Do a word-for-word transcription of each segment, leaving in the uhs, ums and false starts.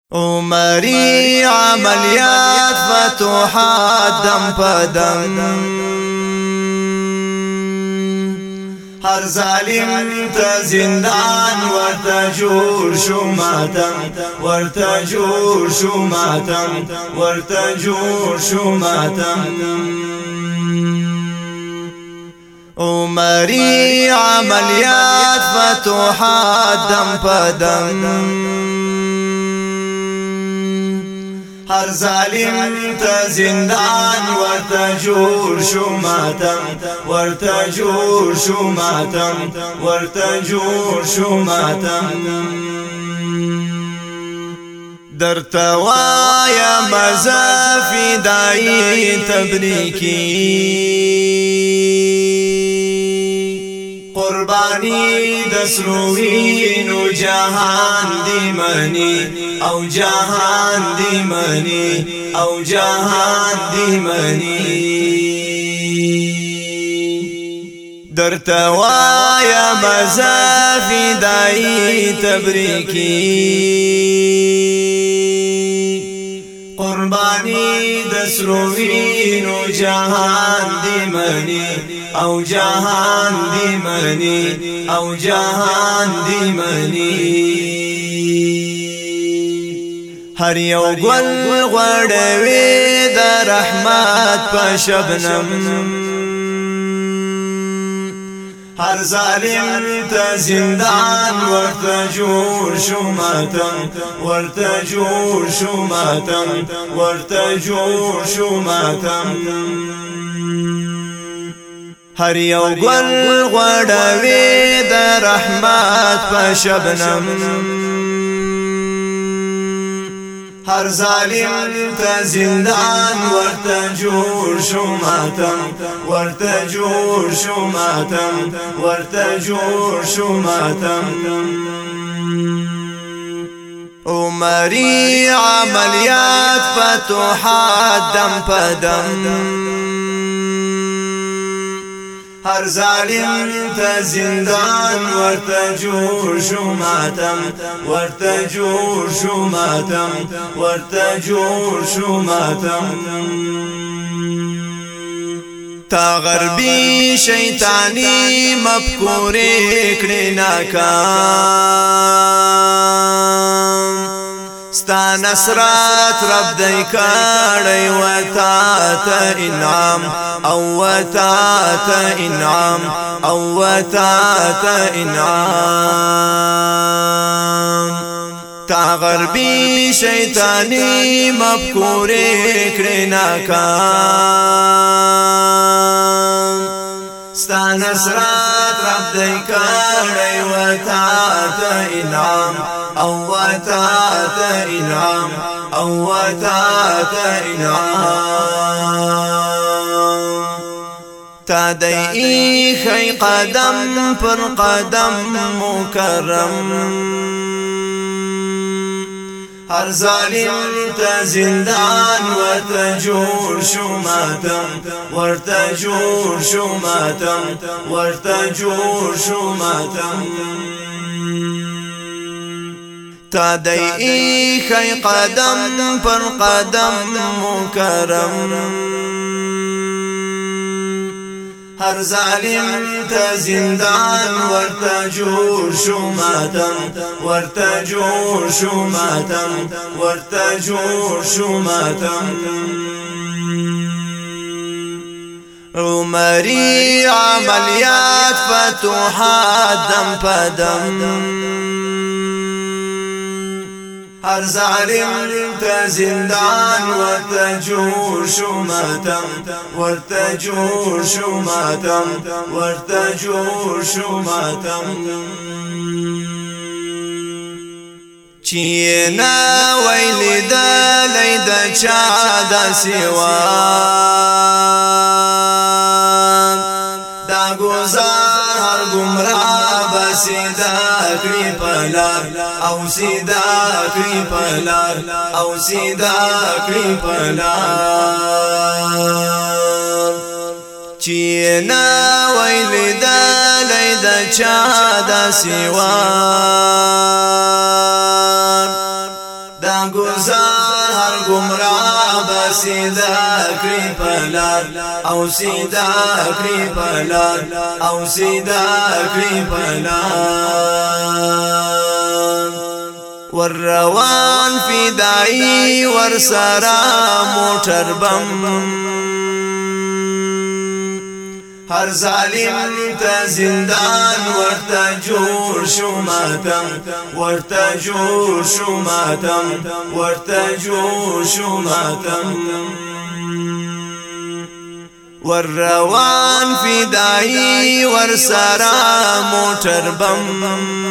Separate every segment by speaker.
Speaker 1: عمری عملیات فتوحات دم پدم هر ظالم تا زندان ورتا جور شو ماتم ورتا جور شو ماتم ورتا جور شو ماتم عمری عملیات فتوحات دم پدم هر ظالم تا زندان ورتا جور شو ماتم ورتا جور شو ماتم ورتا جور شو ماتم در توایا مزافی دائی تبریکی قربانی دسروین و جهان دی منی او جهان دی منی او جهان دی منی در توایا مزافی دائی تبریکی قربانی دسروین و جهان دی منی او جهان دی منی او جهان دی منی هر یو گل غړوي د رحمت په شبنم هر ظالم تا زندان ورتا جور شو ماتم ورتا جور شو ماتم ورتا جور شو ماتم هر یو گل غړوي د رحمت په شبنم هر ظالم تا زندان ورتا جور شو ماتم ورتا جور شو ماتم ورتا جور شو ماتم عمری عملیات فتوحات دم پدم هر ظالم تا زندان ورتا جور شو ماتم ورتا جور شو ماتم ورتا جور شو ماتم تا غربی شیطانی مفکوری کړي ناکام ستا نصرت رب دی کړی وتا ته انعام او وتا ته انعام او وتا ته انعام تا غربی شیطانی مفکوری کړي ناکام ستا نصرت رب دی کړی وتا ته انعام او وتا ته انعام او وتا ته انعام تا دی خی قدم پر قدم مکرم هر ظالم تا زندان ورتا جور شو ماتم ورتا جور شو ماتم ورتا جور شو ماتم تا دی خی قدم پر قدم مکرم هر ظالم تا زندان ورتا جور شو ماتم ورتا جور شو ماتم ورتا جور شو ماتم عمری عملیات فتوحات دم پدم هر ظالم تا زندان ورتا جور شو ماتم ورتا جور شو ماتم ورتا جور شو ماتم چینا ویلی دا لید چا دا سیوان دا گوزار هر گمراه بسیدا کړی پلار او سیدا کړی پلار او سیدا کړی پلار چینا ویل دا لید چا دا سیوان دا دا گزار هر گمراه بسیدا کری پلار او سیدا کری پلار او سیدا کری پلار ور روان فدائی ور سرا موټر بم هر ظالم تا زندان ورتا جوړ شو ماتم ورتا جوړ شو ماتم ورتا جوړ شو ماتم ور روان فدائی ور سرا موټر بم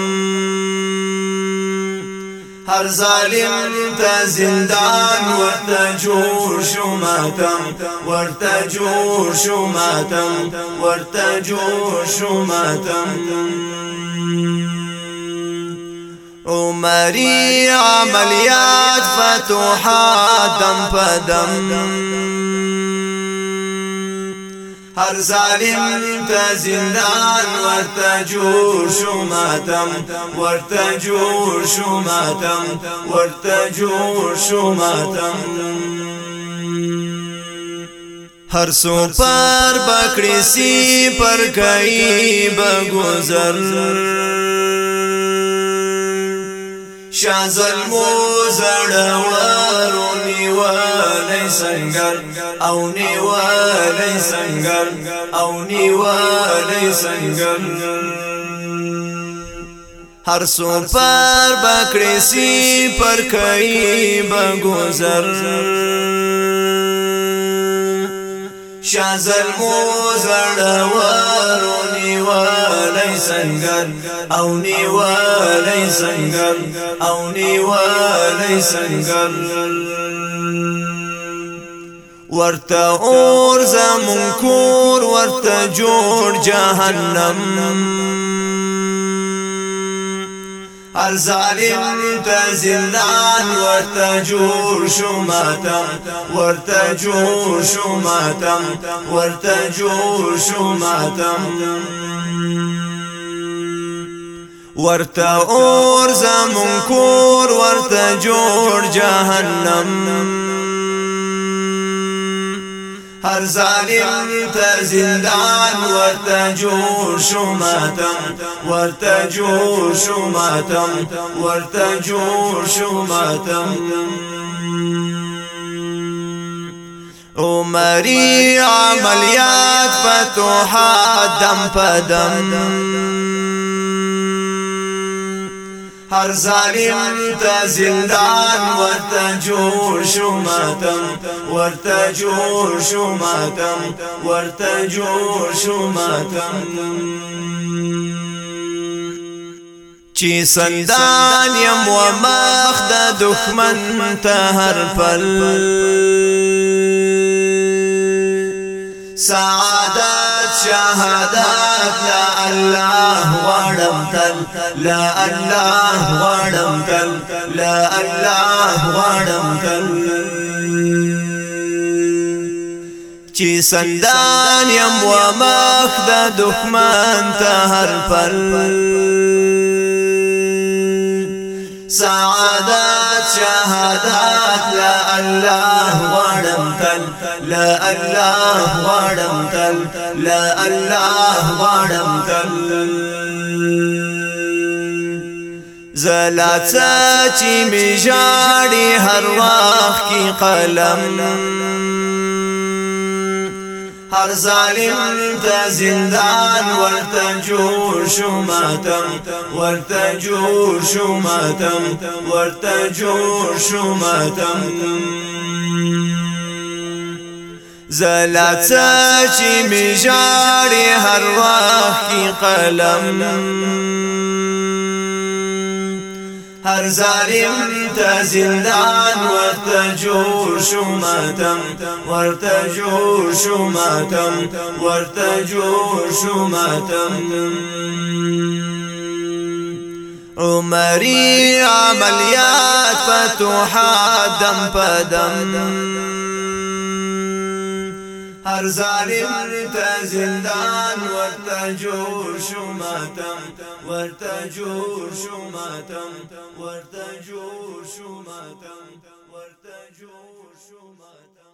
Speaker 1: هر ظالم تا زندان ورتا جوړ شو ماتم ورتا جوړ شو ماتم ورتا جوړ شو ماتم عمری عملیات فتوحات دم پدم هر ظالم تا زندان ورتا جوړ شو ماتم ورتا جوړ شو ماتم ورتا جوړ شو ماتم هر سو پر بکړی سی پر کای بگذر شازل مو زړور نیوالای سنگر او نیوالای سنگر او نیوالای سنگر هر سو پر بکړی سی پر کای بگذر شازل مو زړور نیوالای سنگر او نیوالای سنگر او نیوالای سنگر ورتا اور زمون کور ورتا جوړ جهنم هر ظالم تا زندان ورتا جوړ شو ماتم ورتا جوړ شو ماتم ورتا جوړ شو ماتم ورتا اور زمون کور ورتا جوړ جهنم هر ظالم تا زندان ورتا جوړ شو ماتم ورتا جوړ شو ماتم ورتا جوړ شو ماتم عمری عملیات فتوحات دم پدم هر ظالم تا زندان ورتا جوړ شو ماتم ورتا جوړ شو ماتم ورتا جوړ شو ماتم چی سندان یم و مخ د دښمن ته هر پل سعادت شهادت لا الله غړم تل لا الله غړم تل لا الله غړم تل چی سندان یم و مخ د دښمن ته هر پل سعادت شهادت لا الله غړم تل لا الله غړم تل لا الله غړم تل زلات چې می ژاړي هر وخت کی قلم هر ظالم تا زندان ورتا جوړ شو ماتم ورتا جوړ شو ماتم ورتا جوړ شو ماتم زلات چې می ژاړي هر وخت کی قلم هر ظالم تا زندان ورتا جوړ شو ماتم ورتا جوړ شو ماتم ورتا جوړ شو ماتم عمری عملیات فتوحات دم پدم هر ظالم تا زندان ورتا جوړ شو ماتم ورته جوړ شو ماتم ورته جوړ شو ماتم ورته جوړ شو ماتم